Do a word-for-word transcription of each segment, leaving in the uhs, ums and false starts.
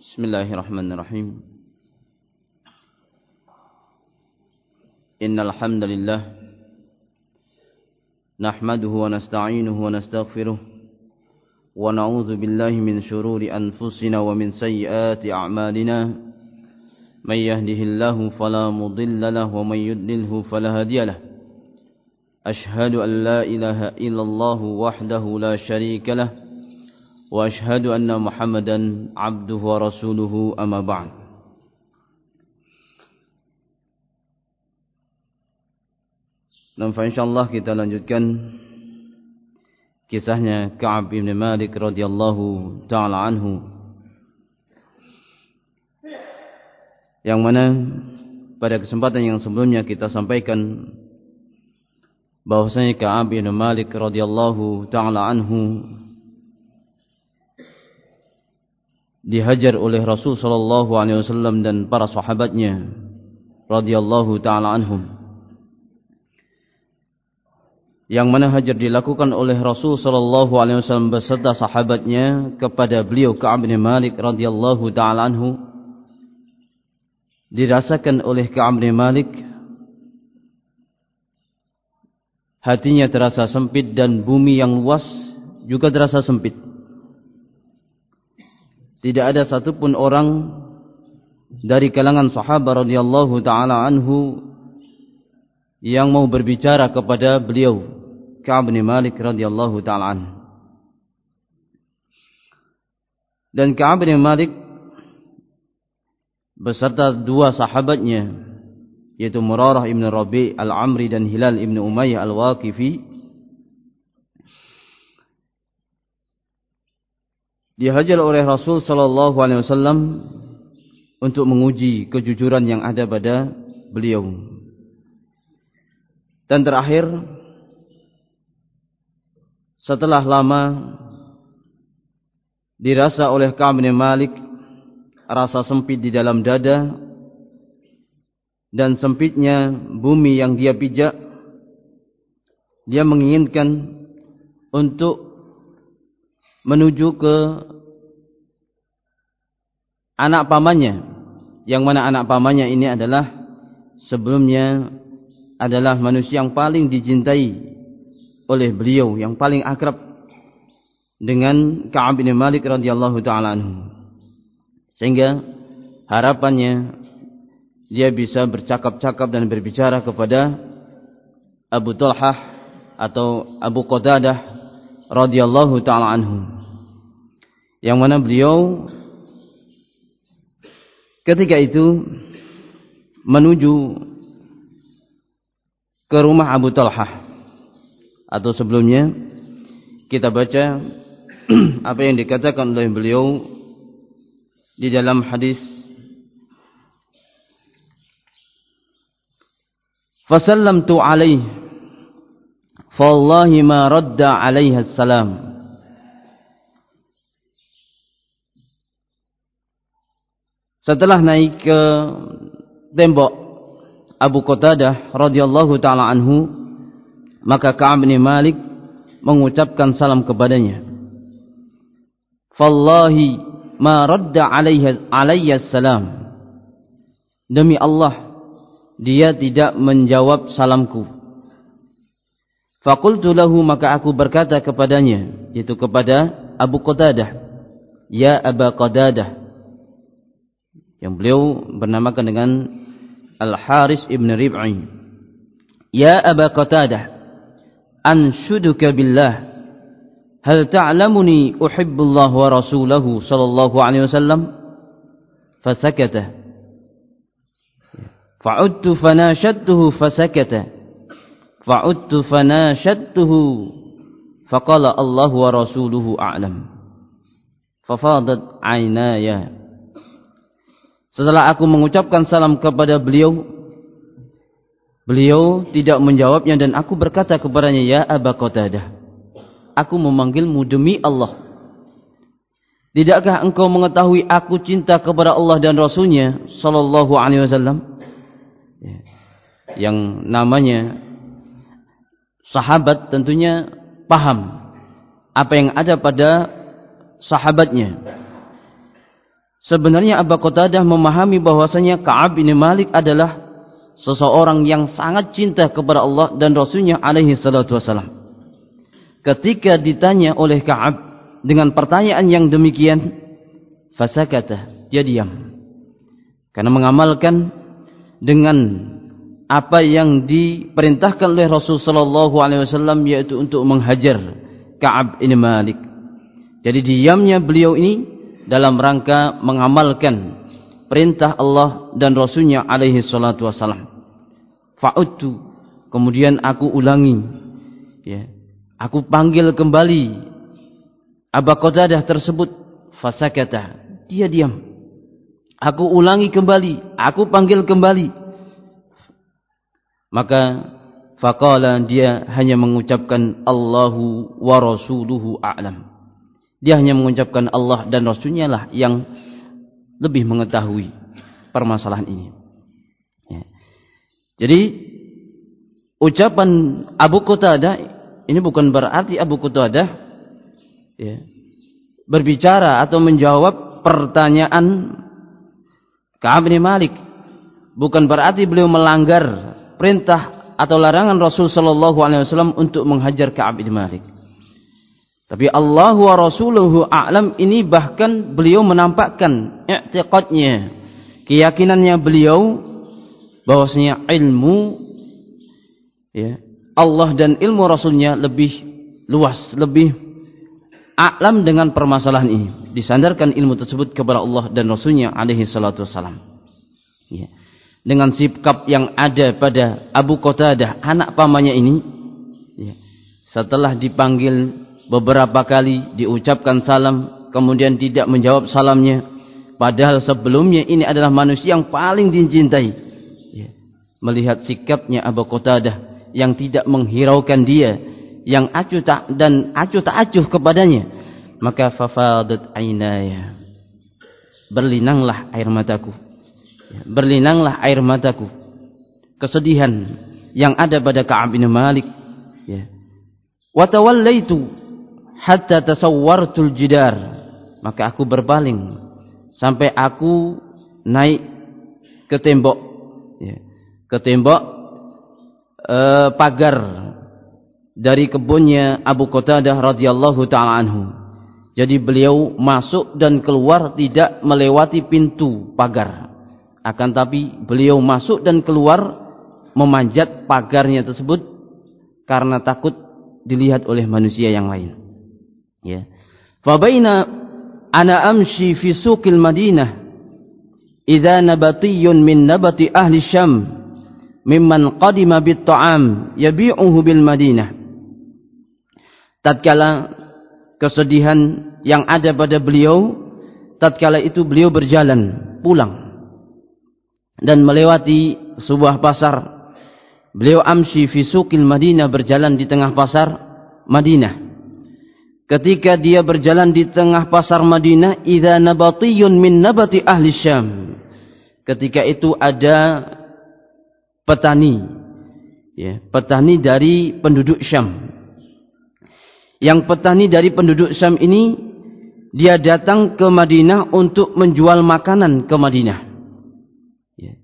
Bismillahirrahmanirrahim. Innal hamdalillah nahmaduhu wa nasta'inuhu wa nastaghfiruh wa na'udzu billahi min shururi anfusina wa min sayyiati a'malina. May yahdihillahu fala mudilla lahu wa may yudlilhu fala hadiya lahu. Ashhadu an la ilaha illallah wahdahu la syarika lahu wa ashhadu anna Muhammadan abduhu wa rasuluhu amma ba'd. Dan insyaallah kita lanjutkan kisahnya Ka'ab bin Malik radhiyallahu taala anhu, yang mana pada kesempatan yang sebelumnya kita sampaikan bahwasanya Ka'ab bin Malik radhiyallahu taala anhu dihajar oleh Rasul sallallahu alaihi wasallam dan para sahabatnya radhiyallahu taala anhum, yang mana hajar dilakukan oleh Rasul sallallahu alaihi wasallam beserta sahabatnya kepada beliau Ka'ab bin Malik radhiyallahu taala anhu, dirasakan oleh Ka'ab bin Malik hatinya terasa sempit dan bumi yang luas juga terasa sempit. Tidak ada satupun orang dari kalangan sahabat radhiyallahu taala anhu yang mau berbicara kepada beliau Ka'ab bin Malik radhiyallahu taala anhu. Dan Ka'ab bin Malik beserta dua sahabatnya, yaitu Murarah ibn Rabi' al-Amri dan Hilal ibn Umayyah al-Waqifi, dihajar oleh Rasul sallallahu alaihi wasallam untuk menguji kejujuran yang ada pada beliau. Dan terakhir, setelah lama dirasa oleh Ka'ab bin Malik rasa sempit di dalam dada dan sempitnya bumi yang dia pijak, dia menginginkan untuk menuju ke anak pamannya, yang mana anak pamannya ini adalah sebelumnya adalah manusia yang paling dicintai oleh beliau, yang paling akrab dengan Ka'ab bin Malik radhiyallahu taala anhu, sehingga harapannya dia bisa bercakap-cakap dan berbicara kepada Abu Talhah atau Abu Qatadah radhiyallahu taala anhu, yang mana beliau ketika itu menuju ke rumah Abu Talhah. Atau sebelumnya kita baca apa yang dikatakan oleh beliau di dalam hadis, fasallamtu alaihi fawallahi ma radda alaihi assalam. Setelah naik ke tembok Abu Qatadah radhiyallahu taala anhu, maka Ka'ab bin Malik mengucapkan salam kepadanya. Fallahi ma radda alaihi alayya assalam. Demi Allah, dia tidak menjawab salamku. Faqultu lahu, maka aku berkata kepadanya, yaitu kepada Abu Qatadah, ya Aba Qatadah, yang beliau bernamakan dengan Al-Haris ibn Rib'i. Ya Aba Qatadah, anshuduka billah, hal ta'lamuni uhibbullah wa rasulahu sallallahu alaihi wasallam? Fasakata. Fa'udtu fanashadtuhu fasakata. Fa'udtu fanashadtuhu faqala Allah wa rasuluhu a'lam. Fafadat aynaya. Setelah aku mengucapkan salam kepada beliau, beliau tidak menjawabnya, dan aku berkata kepadanya, ya Aba Qatadah, aku memanggilmu demi Allah. Tidakkah engkau mengetahui aku cinta kepada Allah dan Rasulnya sallallahu alaihi wasallam? Yang namanya sahabat tentunya paham apa yang ada pada sahabatnya. sebenarnya Abu Qatadah memahami bahwasanya Ka'ab bin Malik adalah seseorang yang sangat cinta kepada Allah dan Rasulnya alaihi salatu wasalam. Ketika ditanya oleh Ka'ab dengan pertanyaan yang demikian, fasakata, dia diam. Karena mengamalkan dengan apa yang diperintahkan oleh Rasul sallallahu alaihi wasallam, yaitu untuk menghajar Ka'ab bin Malik. Jadi diamnya beliau ini dalam rangka mengamalkan perintah Allah dan Rasulnya alaihi salatu wasalam. Fa'udtu, kemudian aku ulangi, ya, aku panggil kembali Abu Qatadah tersebut, fasakata, dia diam. Aku ulangi kembali, aku panggil kembali. Maka faqala, dia hanya mengucapkan Allahu wa rasuluhu a'lam. Dia hanya mengucapkan Allah dan Rasulnya lah yang lebih mengetahui permasalahan ini. Ya. Jadi ucapan Abu Qatadah ini bukan berarti Abu Qatadah, ya, berbicara atau menjawab pertanyaan Ka'ab bin Malik. Bukan berarti beliau melanggar perintah atau larangan Rasul sallallahu alaihi wasallam untuk menghajar Ka'ab bin Malik. Tapi Allah wa rasuluhu a'lam ini bahkan beliau menampakkan i'tiqadnya, keyakinannya beliau bahwasanya ilmu, ya, Allah dan ilmu Rasulnya lebih luas, lebih a'lam dengan permasalahan ini. Disandarkan ilmu tersebut kepada Allah dan Rasulnya alaihi salatu wassalam. Ya. Dengan sikap yang ada pada Abu Qatadah, anak pamannya ini, ya, setelah dipanggil beberapa kali, diucapkan salam, kemudian tidak menjawab salamnya, padahal sebelumnya ini adalah manusia yang paling dicintai, ya. Melihat sikapnya Abu Qatadah yang tidak menghiraukan dia, yang acuh tak dan acuh tak acuh kepadanya, maka fafadat ainaya, berlinanglah air mataku, ya, berlinanglah air mataku, kesedihan yang ada pada Ka'ab bin Malik, ya. Wa tawallaitu hatta tasawwartul jidar, maka aku berpaling sampai aku naik ke tembok, ya, ke tembok eh, pagar dari kebunnya Abu Qatadah radhiyallahu taala anhu. Jadi beliau masuk dan keluar tidak melewati pintu pagar, akan tapi beliau masuk dan keluar memanjat pagarnya tersebut karena takut dilihat oleh manusia yang lain. Ya. Fa baina ana amshi fi suqil Madinah idza nabatiyyun min nabati ahli Syam mimman qadima bit ta'am yabi'uhu bil Madinah. Tatkala kesedihan yang ada pada beliau, tatkala itu beliau berjalan pulang dan melewati sebuah pasar. Beliau amshi fi suqil Madinah, berjalan di tengah pasar Madinah. Ketika dia berjalan di tengah pasar Madinah, idza nabatiyun min nabati ahli Syam, ketika itu ada petani, ya, petani dari penduduk Syam. Yang petani dari penduduk Syam ini, dia datang ke Madinah untuk menjual makanan ke Madinah. Ya.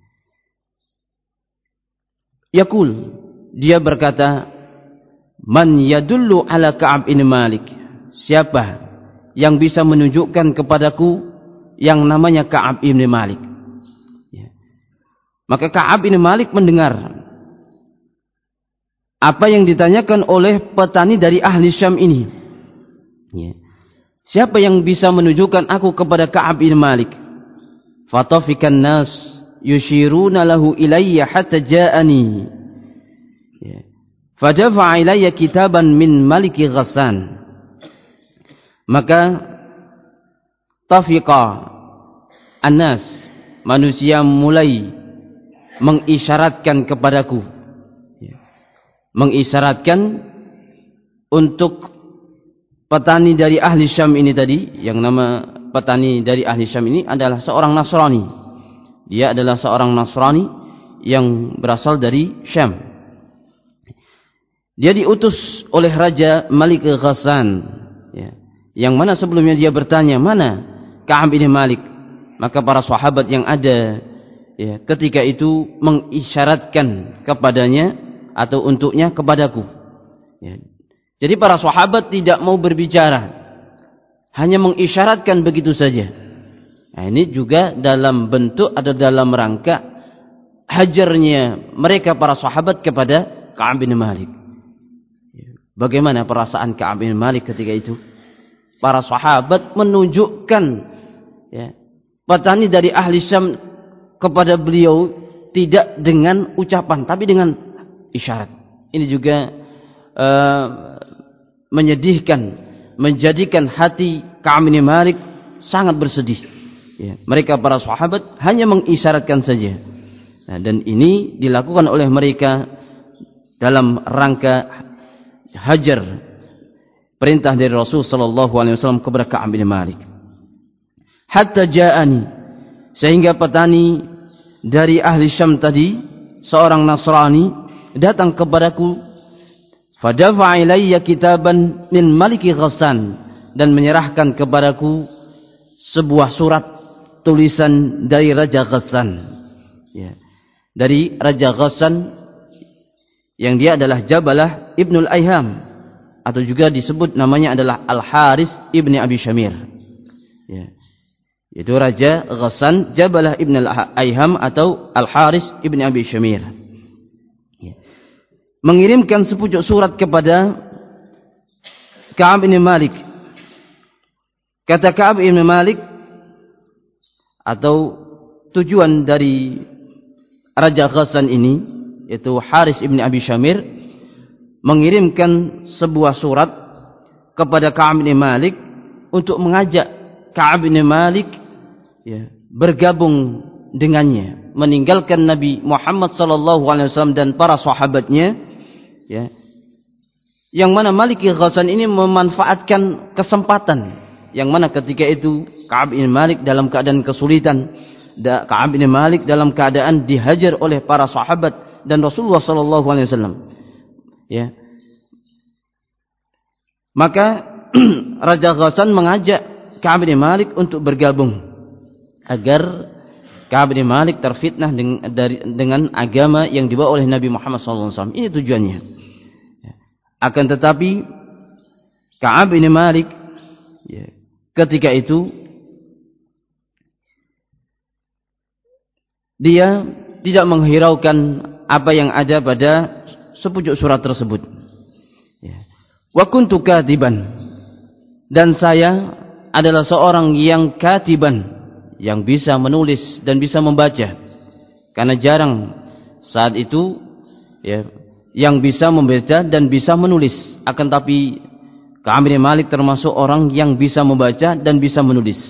Yaqul, dia berkata, man yadullu ala Ka'ab bin Malik, siapa yang bisa menunjukkan kepadaku yang namanya Ka'ab bin Malik? Ya. Maka Ka'ab bin Malik mendengar apa yang ditanyakan oleh petani dari ahli Syam ini. Ya. Siapa yang bisa menunjukkan aku kepada Ka'ab bin Malik? Fatafikan nas yushiruna lahu ilayya hatta ja'ani. Ya. Fadafa'a ilayya kitaban min Maliki Ghassan. Maka tafiqa an-nas, manusia mulai mengisyaratkan kepadaku, ya, mengisyaratkan untuk petani dari ahli Syam ini tadi, yang nama petani dari ahli Syam ini adalah seorang Nasrani. Dia adalah seorang Nasrani yang berasal dari Syam. Dia diutus oleh Raja Malik Ghassan, ya, yang mana sebelumnya dia bertanya, mana Ka'ab bin Malik? maka para sahabat yang ada ya, ketika itu mengisyaratkan kepadanya atau untuknya kepadaku. Ya. Jadi para sahabat tidak mau berbicara, hanya mengisyaratkan begitu saja. Nah, ini juga dalam bentuk atau dalam rangka hajarnya mereka para sahabat kepada Ka'ab bin Malik. Bagaimana perasaan Ka'ab bin Malik ketika itu? Para sahabat menunjukkan ya, petani dari ahli Syam kepada beliau tidak dengan ucapan, tapi dengan isyarat. Ini juga uh, menyedihkan, menjadikan hati Ka'ab bin Malik sangat bersedih. Ya, mereka para sahabat hanya mengisyaratkan saja. Nah, dan ini dilakukan oleh mereka dalam rangka hajar perintah dari Rasul sallallahu alaihi wasallam kepada Ka'ab bin Malik. Hatta ja'ani, sehingga petani dari ahli Syam tadi, seorang Nasrani, datang kepadaku. Fadafa'a ilayya kitaban min Maliki Ghassan, dan menyerahkan kepadaku sebuah surat tulisan dari Raja Ghassan. Ya. Dari Raja Ghassan yang dia adalah Jabalah Ibnul Ayham, atau juga disebut namanya adalah Al-Haris ibni Abi Syamir. Ya. Itu Raja Ghassan Jabalah ibn Al-Ayham atau Al-Haris ibni Abi Syamir. Ya. Mengirimkan sepucuk surat kepada Ka'ab bin Malik. Kata Ka'ab bin Malik, atau tujuan dari Raja Ghassan ini, yaitu Haris ibni Abi Syamir, mengirimkan sebuah surat kepada Ka'ab bin Malik untuk mengajak Ka'ab bin Malik ya, bergabung dengannya, meninggalkan Nabi Muhammad sallallahu alaihi wasallam dan para sahabatnya, ya, yang mana Maliki Ghassan ini memanfaatkan kesempatan yang mana ketika itu Ka'ab bin Malik dalam keadaan kesulitan, Ka'ab bin Malik dalam keadaan dihajar oleh para sahabat dan Rasulullah sallallahu alaihi wasallam. Ya. Maka Raja Ghassan mengajak Ka'ab bin Malik untuk bergabung agar Ka'ab bin Malik terfitnah dengan, dari, dengan agama yang dibawa oleh Nabi Muhammad sallallahu alaihi wasallam. Ini tujuannya. Ya. Akan tetapi Ka'ab bin Malik ya, ketika itu dia tidak menghiraukan apa yang ada pada sepucuk surat tersebut. Ya. Wa kuntu katiban, dan saya adalah seorang yang katiban, yang bisa menulis dan bisa membaca. Karena jarang saat itu ya, yang bisa membaca dan bisa menulis. Akan tapi Ka'ab bin Malik termasuk orang yang bisa membaca dan bisa menulis.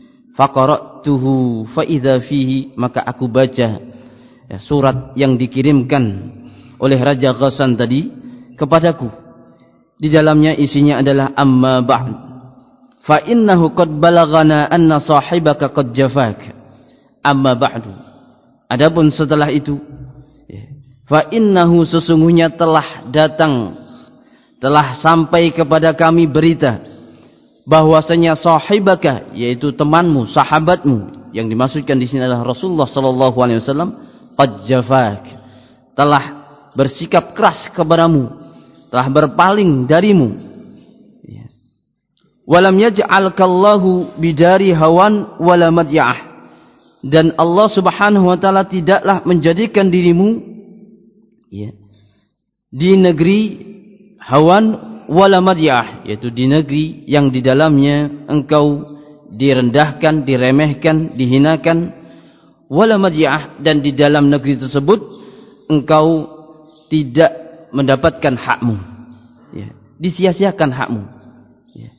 Faqara'tuhu fa idza fihi, maka aku baca ya, surat yang dikirimkan oleh Raja Ghassan tadi kepadaku. Di dalamnya isinya adalah amma ba'd fa innahu qad balaghana anna sahibaka qad jafak. Amma ba'du, adapun setelah itu ya, fa innahu, sesungguhnya telah datang, telah sampai kepada kami berita bahwasanya sahibaka, yaitu temanmu, sahabatmu, yang dimaksudkan di sini adalah Rasulullah sallallahu alaihi wasallam, qad jafak, telah bersikap keras kepadamu, telah berpaling darimu. Ya. Walam yaj'alkallahu bidari hawan wala madya'ah, dan Allah subhanahu wa ta'ala tidaklah menjadikan dirimu ya, di negeri hawan wala madya'ah, yaitu di negeri yang di dalamnya engkau direndahkan, diremehkan, dihinakan, wala madya'ah, dan di dalam negeri tersebut engkau tidak mendapatkan hakmu, ya, disia-siakan hakmu. Ya.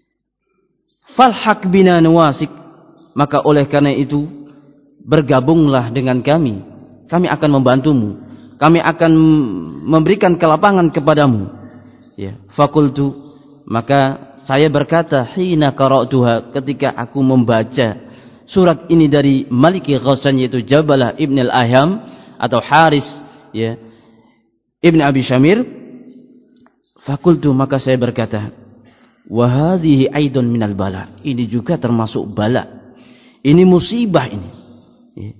Falhaq bina nawasik, maka oleh karena itu bergabunglah dengan kami, kami akan membantumu, kami akan memberikan kelapangan kepadamu. Ya. Fakultu, maka saya berkata, hina qara'tuha, ketika aku membaca surat ini dari Maliki Ghassan, yaitu Jabalah ibn al-Ayham atau Haris ya, Ibn Abi Syamir, fakultu, maka saya berkata, wa hadhihi aidun minal bala, ini juga termasuk bala, Ini musibah ini. Ya.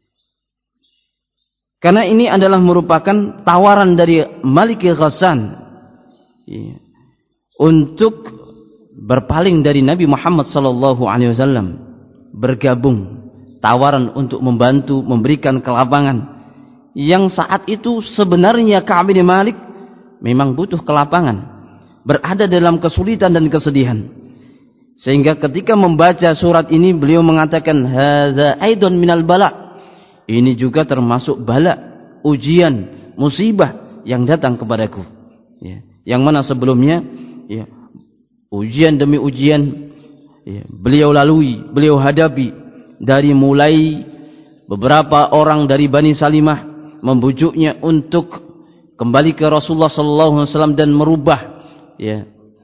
Karena ini adalah merupakan tawaran dari Malik Ghassan ya, untuk berpaling dari Nabi Muhammad sallallahu alaihi wasallam, bergabung, tawaran untuk membantu, memberikan kelapangan. Yang saat itu sebenarnya Ka'ab bin Malik memang butuh kelapangan, berada dalam kesulitan dan kesedihan. Sehingga ketika membaca surat ini beliau mengatakan hadza aidon minal bala. Ini juga termasuk bala, ujian, musibah yang datang kepadaku. Ya. Yang mana sebelumnya ya, ujian demi ujian ya, beliau lalui, beliau hadapi, dari mulai beberapa orang dari Bani Salimah membujuknya untuk kembali ke Rasulullah sallallahu alaihi wasallam dan merubah ya,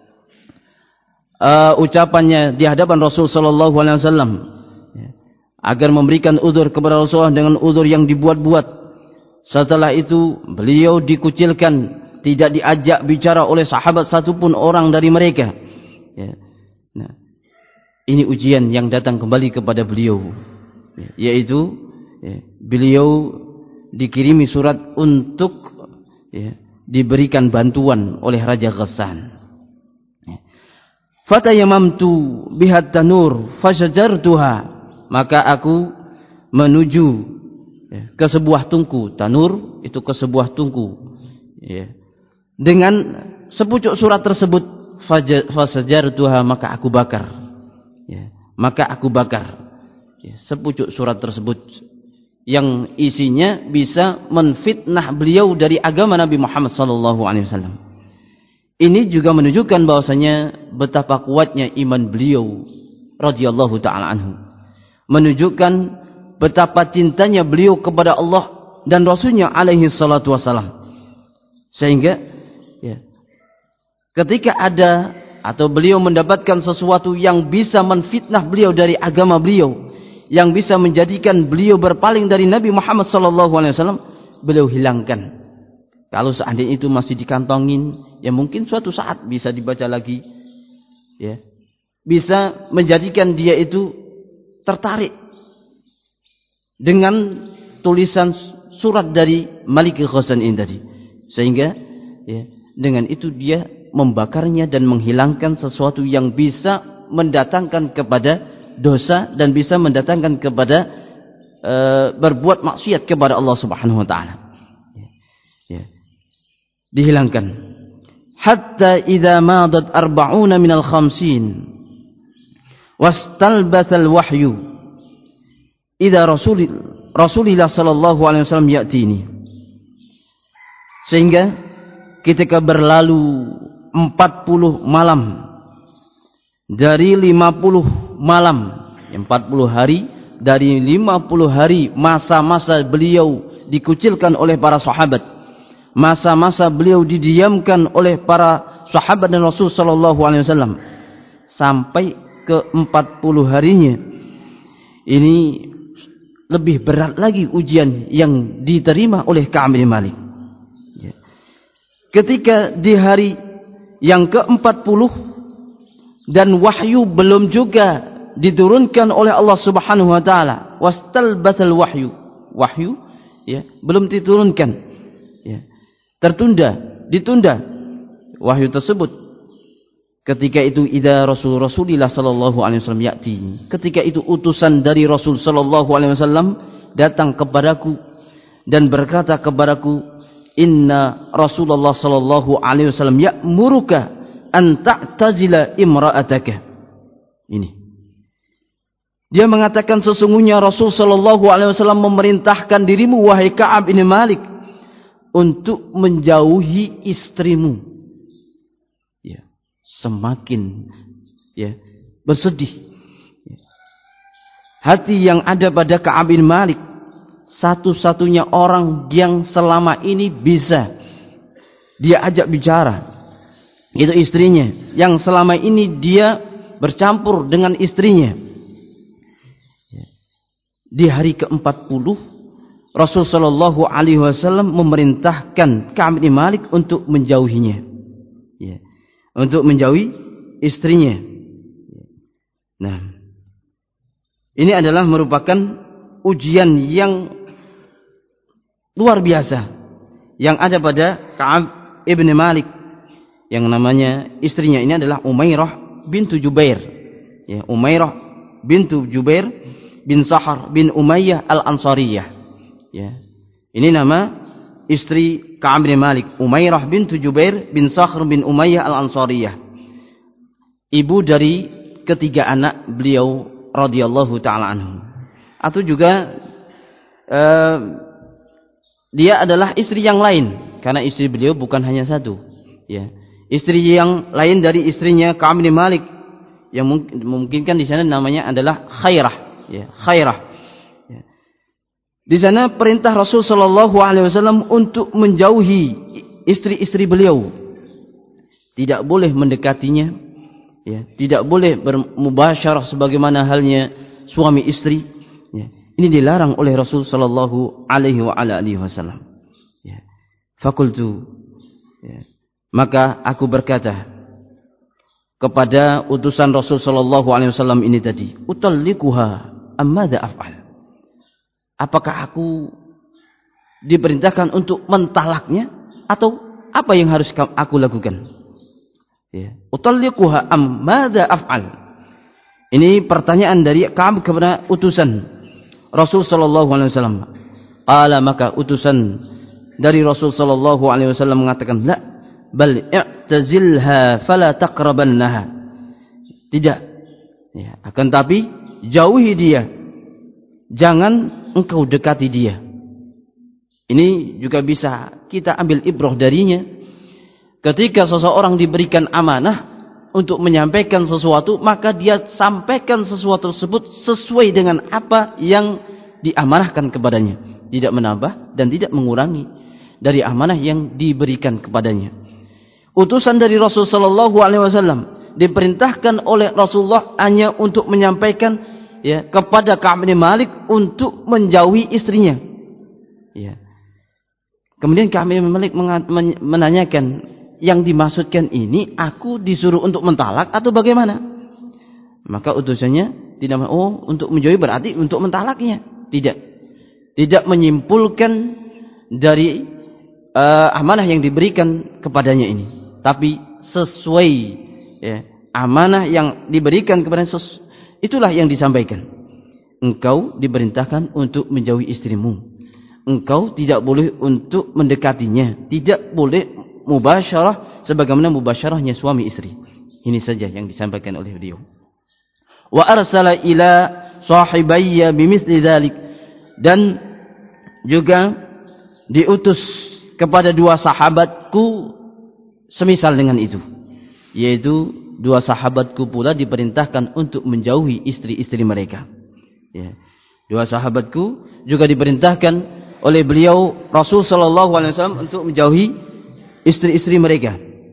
uh, ucapannya di hadapan Rasul sallallahu alaihi wasallam ya, agar memberikan uzur kepada Rasulullah dengan uzur yang dibuat-buat. Setelah itu beliau dikucilkan, tidak diajak bicara oleh sahabat satupun orang dari mereka ya. Nah, ini ujian yang datang kembali kepada beliau ya, yaitu ya, beliau dikirimi surat untuk ya, diberikan bantuan oleh Raja Ghassan. Fatayamamtu bihat tanur fajajartuha, maka aku menuju ya, ke sebuah tungku. Tanur itu ke sebuah tungku ya. Dengan sepucuk surat tersebut fajajartuha, maka aku bakar ya, maka aku bakar ya, sepucuk surat tersebut yang isinya bisa menfitnah beliau dari agama Nabi Muhammad sallallahu alaihi wasallam. Ini juga menunjukkan bahwasanya betapa kuatnya iman beliau radhiyallahu taala anhu. Menunjukkan betapa cintanya beliau kepada Allah dan Rasulnya alaihi salatu wasallam. Sehingga ya, ketika ada atau beliau mendapatkan sesuatu yang bisa menfitnah beliau dari agama beliau, yang bisa menjadikan beliau berpaling dari Nabi Muhammad sallallahu alaihi wasallam, beliau hilangkan. Kalau seandainya itu masih dikantongin, ya mungkin suatu saat bisa dibaca lagi ya. Bisa menjadikan dia itu tertarik dengan tulisan surat dari Malik Ghassan ini tadi. Sehingga ya, dengan itu dia membakarnya dan menghilangkan sesuatu yang bisa mendatangkan kepada dosa dan bisa mendatangkan kepada e, berbuat maksiat kepada Allah Subhanahu wa taala. Ya. Ya. Dihilangkan. Hatta idza madat arba'una minal khamsin wastalbathal wahyu idza rasul Rasulullah sallallahu alaihi wasallam ya'tini. Sehingga ketika berlalu empat puluh malam dari lima puluh malam, empat puluh hari dari lima puluh hari, masa-masa beliau dikucilkan oleh para sahabat, masa-masa beliau didiamkan oleh para sahabat dan Rasul sallallahu alaihi wasallam, sampai ke empat puluh harinya. Ini lebih berat lagi ujian yang diterima oleh Ka'ab bin Malik. Ketika di hari yang ke empat puluh dan wahyu belum juga diturunkan oleh Allah Subhanahu wa taala, wastalbathal wahyu, wahyu ya belum diturunkan ya, tertunda, ditunda wahyu tersebut. Ketika itu idza rasul Rasulillah sallallahu alaihi wasallam ya'ti, ketika itu utusan dari Rasul sallallahu alaihi wasallam datang kepadaku dan berkata kepadaku, inna Rasulullah sallallahu alaihi wasallam ya'muruka an ta'tazila imra'ataka. Ini dia mengatakan sesungguhnya Rasul sallallahu alaihi wasallam memerintahkan dirimu wahai Ka'ab bin Malik untuk menjauhi istrimu. Ya, semakin ya bersedih ya, hati yang ada pada Ka'ab bin Malik, satu-satunya orang yang selama ini bisa dia ajak bicara itu istrinya, yang selama ini dia bercampur dengan istrinya. Di hari ke empat puluh Rasul sallallahu alaihi wasallam memerintahkan Ka'ab bin Malik untuk menjauhinya ya, untuk menjauhi istrinya. Nah, Ini adalah merupakan ujian yang luar biasa yang ada pada Ka'ab ibn Malik, yang namanya istrinya ini adalah Umairah bintu Jubair. Ya, Umairah bintu Jubair bin Sahar bin Umayyah al-Ansariyah. Ya. Ini nama istri Ka'ab bin Malik, Umairah bintu Jubair bin Sahar bin Umayyah al-Ansariyah. Ibu dari ketiga anak beliau radhiyallahu taala anhu. Atau juga uh, dia adalah istri yang lain, karena istri beliau bukan hanya satu. Ya. Istri yang lain dari istrinya Ka'ab bin Malik yang memungkinkan di sana namanya adalah Khairah. Ya, Khairah. Ya. Di sana perintah Rasul sallallahu alaihi wasallam untuk menjauhi istri-istri beliau. Tidak boleh mendekatinya, ya, tidak boleh bermubasyarah sebagaimana halnya suami istri. Ya. Ini dilarang oleh Rasul sallallahu alaihi wa ala alihi wasallam. Ya. Fakultu, ya. Maka aku berkata kepada utusan Rasul sallallahu alaihi wasallam ini tadi, utallikuha ammadza af'al. Apakah aku diperintahkan untuk mentalaknya atau apa yang harus aku lakukan? Ya. Utallikuha ammadza af'al. Ini pertanyaan dari Ka'ab kepada utusan Rasul sallallahu alaihi wasallam. Qala, maka utusan dari Rasul sallallahu alaihi wasallam mengatakan, la bal i'tazilha fala taqrabannaha. Tidak. Ya, akan tapi jauhi dia. Jangan engkau dekati dia. Ini juga bisa kita ambil ibrah darinya. Ketika seseorang diberikan amanah untuk menyampaikan sesuatu, maka dia sampaikan sesuatu tersebut sesuai dengan apa yang diamanahkan kepadanya, tidak menambah dan tidak mengurangi dari amanah yang diberikan kepadanya. Utusan dari Rasul sallallahu alaihi wasallam diperintahkan oleh Rasulullah hanya untuk menyampaikan, ya, kepada Ka'ab bin Malik untuk menjauhi istrinya. Ya. Kemudian Ka'ab bin Malik menanyakan, yang dimaksudkan ini aku disuruh untuk mentalak atau bagaimana? Maka utusannya tidak, oh, untuk menjauhi berarti untuk mentalaknya. Tidak. Tidak menyimpulkan dari uh, amanah yang diberikan kepadanya ini. Tapi sesuai, ya, amanah yang diberikan kepadanya, itulah yang disampaikan. Engkau diperintahkan untuk menjauhi istrimu. Engkau tidak boleh untuk mendekatinya. Tidak boleh mubasyarah sebagaimana mubasyarahnya suami istri. Ini saja yang disampaikan oleh beliau. Wa arsala ila sahibayya bimithli dzalik, dan juga diutus kepada dua sahabatku semisal dengan itu, yaitu dua sahabatku pula diperintahkan untuk menjauhi istri-istri mereka. Ya. Dua sahabatku juga diperintahkan oleh beliau Rasul sallallahu alaihi wasallam untuk menjauhi istri-istri mereka.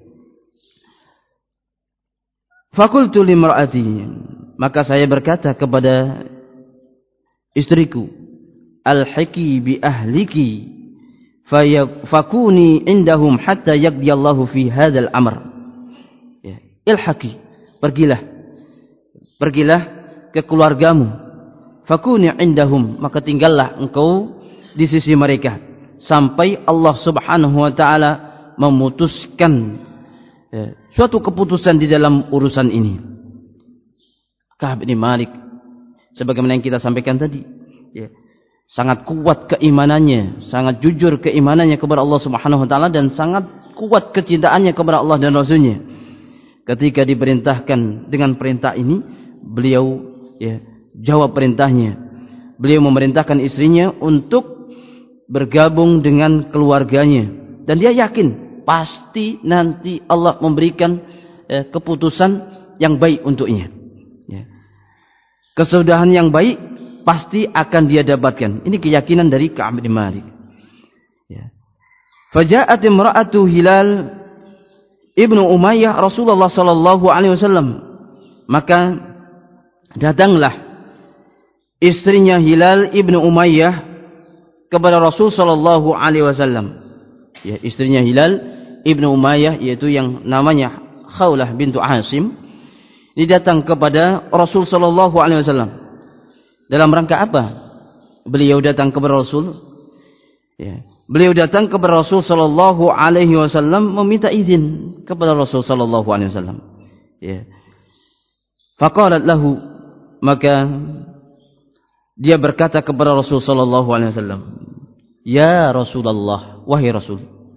Fakultu limra'ati, maka saya berkata kepada istriku, alhaqi bi ahliki fakuni indahum hatta yaqdiyallahu fi hadzal amr. Ya, ilhaqi, pergilah. Pergilah ke keluargamu. Fakuni indahum, maka tinggallah engkau di sisi mereka sampai Allah Subhanahu wa taala memutuskan, ya, suatu keputusan di dalam urusan ini. Ka'ab bin Malik, sebagaimana yang kita sampaikan tadi, ya, sangat kuat keimanannya, sangat jujur keimanannya kepada Allah Subhanahu wa taala, dan sangat kuat kecintaannya kepada Allah dan Rasulnya. Ketika diperintahkan dengan perintah ini, beliau, ya, jawab perintahnya. Beliau memerintahkan istrinya untuk bergabung dengan keluarganya, dan dia yakin pasti nanti Allah memberikan, eh, keputusan yang baik untuknya. Ya. Kesudahan yang baik pasti akan dia dapatkan. Ini keyakinan dari Ka'ab bin Malik. Ya. Faja'at imra'atu Hilal ibnu Umayyah Rasulullah sallallahu alaihi wasallam. Maka datanglah istrinya Hilal ibnu Umayyah kepada Rasul sallallahu alaihi wasallam. Ya, istrinya Hilal ibnu Umayyah, yaitu yang namanya Khawlah bintu Asim, ini datang kepada Rasul sallallahu alaihi wasallam. Dalam rangka apa beliau datang kepada Rasul? Ya. Beliau datang kepada Rasul sallallahu alaihi wasallam meminta izin kepada Rasul sallallahu alaihi wasallam. Ya. Faqalat lahu, maka dia berkata kepada Rasul sallallahu alaihi wasallam, "Ya Rasulullah, wahai Rasul,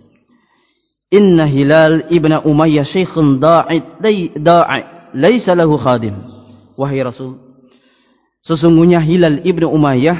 inna Hilal ibn Umayyah syaikhun da'i da'i laisa lahu khadim." Wahai Rasul, sesungguhnya Hilal ibn Umayyah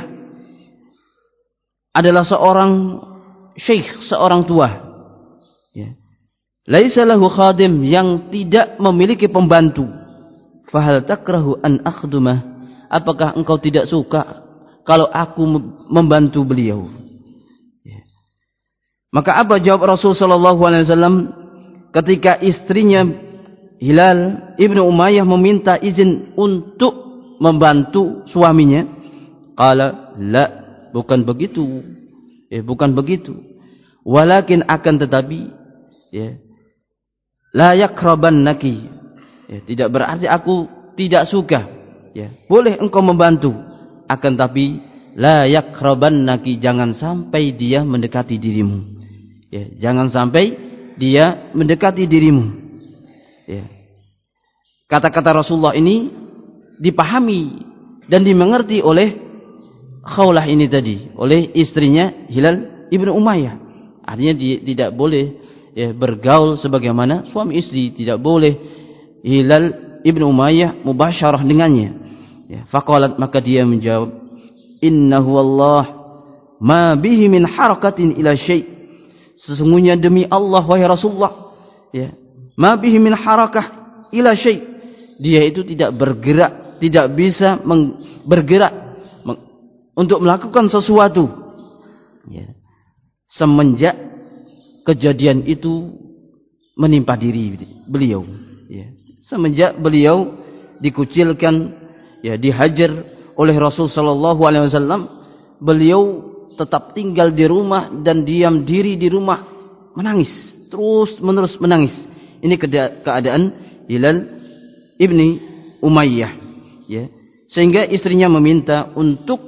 adalah seorang syekh, seorang tua. Ya. Laisa lahu khadim, yang tidak memiliki pembantu. Fahal takrahu an akhdumah? Apakah engkau tidak suka kalau aku membantu beliau? Ya. Maka apa jawab Rasul sallallahu alaihi wasallam ketika istrinya Hilal ibnu Umayyah meminta izin untuk membantu suaminya? Qala la, bukan begitu. Ya, bukan begitu. Walakin akan tetapi, ya, la yakrabannaki. Ya, tidak berarti aku tidak suka. Ya, boleh engkau membantu, akan tapi la yakrabannaki, jangan sampai dia mendekati dirimu. Ya, jangan sampai dia mendekati dirimu. Ya. Kata-kata Rasulullah ini dipahami dan dimengerti oleh Khawlah ini tadi, oleh istrinya Hilal ibnu Umayyah. Artinya dia tidak boleh, ya, bergaul sebagaimana suami istri, tidak boleh Hilal ibnu Umayyah mubasyarah dengannya. Ya, faqalat, maka dia menjawab, "Innahu wallah ma bihi min harakatin ila syai'." Sesungguhnya demi Allah wahai Rasulullah, ya, ma bihi min harakah ila syai'. Dia itu tidak bergerak, tidak bisa bergerak meng, untuk melakukan sesuatu. Ya. Semenjak kejadian itu menimpa diri beliau. Ya. Semenjak beliau dikucilkan, ya, dihajar oleh Rasul sallallahu alaihi wasallam, beliau tetap tinggal di rumah dan diam diri di rumah, menangis, terus menerus menangis. Ini keadaan Hilal ibni Umayyah, ya. Sehingga istrinya meminta untuk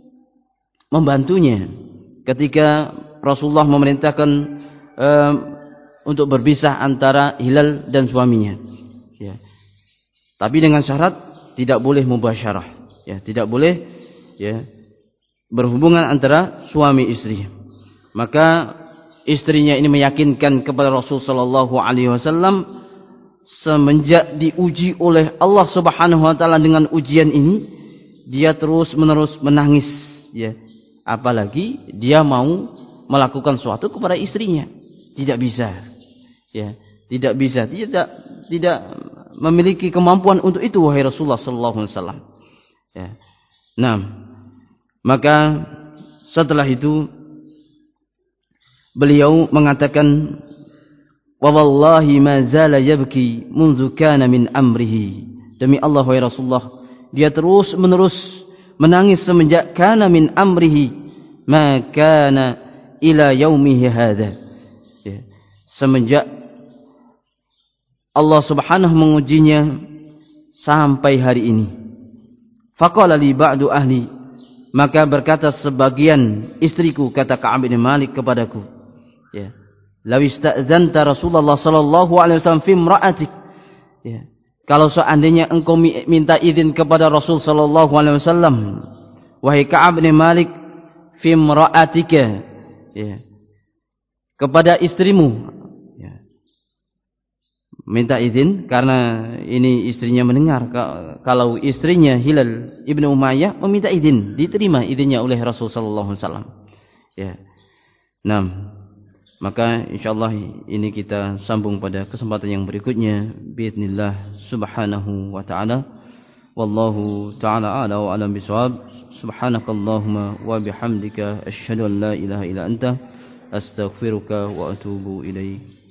membantunya ketika Rasulullah memerintahkan um, untuk berpisah antara Hilal dan suaminya, ya. Tapi dengan syarat tidak boleh mubasyarah, ya, tidak boleh, ya, berhubungan antara suami istri. Maka istrinya ini meyakinkan kepada Rasul sallallahu alaihi wasallam, semenjak diuji oleh Allah Subhanahu wa taala dengan ujian ini, dia terus-menerus menangis, ya. Apalagi dia mau melakukan sesuatu kepada istrinya, tidak bisa. Ya, tidak bisa, tidak tidak memiliki kemampuan untuk itu wahai Rasulullah sallallahu alaihi wasallam. Ya. Nah, maka setelah itu beliau mengatakan, "Wa wallahi ma zala yabki munzu kana min amrihi." Demi Allah wahai Rasulullah, dia terus menerus menangis semenjak kana min amrihi ma kana ila yaumihi hadza. Ya. Semenjak Allah Subhanahu mengujinya sampai hari ini. Faqala li ba'du ahli, maka berkata sebagian istriku, kata Ka'ab bin Malik kepadaku, ya, "Law ista'zanta Rasulullah sallallahu alaihi wasallam fi imra'atik." Ya. Kalau seandainya engkau minta izin kepada Rasul sallallahu alaihi wasallam, wahai Ka'ab bin Malik, fi imra'atika, ya, kepada istrimu, ya. Minta izin karena ini istrinya mendengar kalau istrinya Hilal ibnu Umayyah meminta izin, diterima izinnya oleh Rasul sallallahu alaihi wasallam. Ya. Nah, maka insyaallah ini kita sambung pada kesempatan yang berikutnya biidznillah subhanahu wa ta'ala. Wallahu ta'ala a'la wa a'lam bishawab. Subhanakallahumma wa bihamdika asyhadu an la ilaha illa anta astaghfiruka wa atubu ilaik.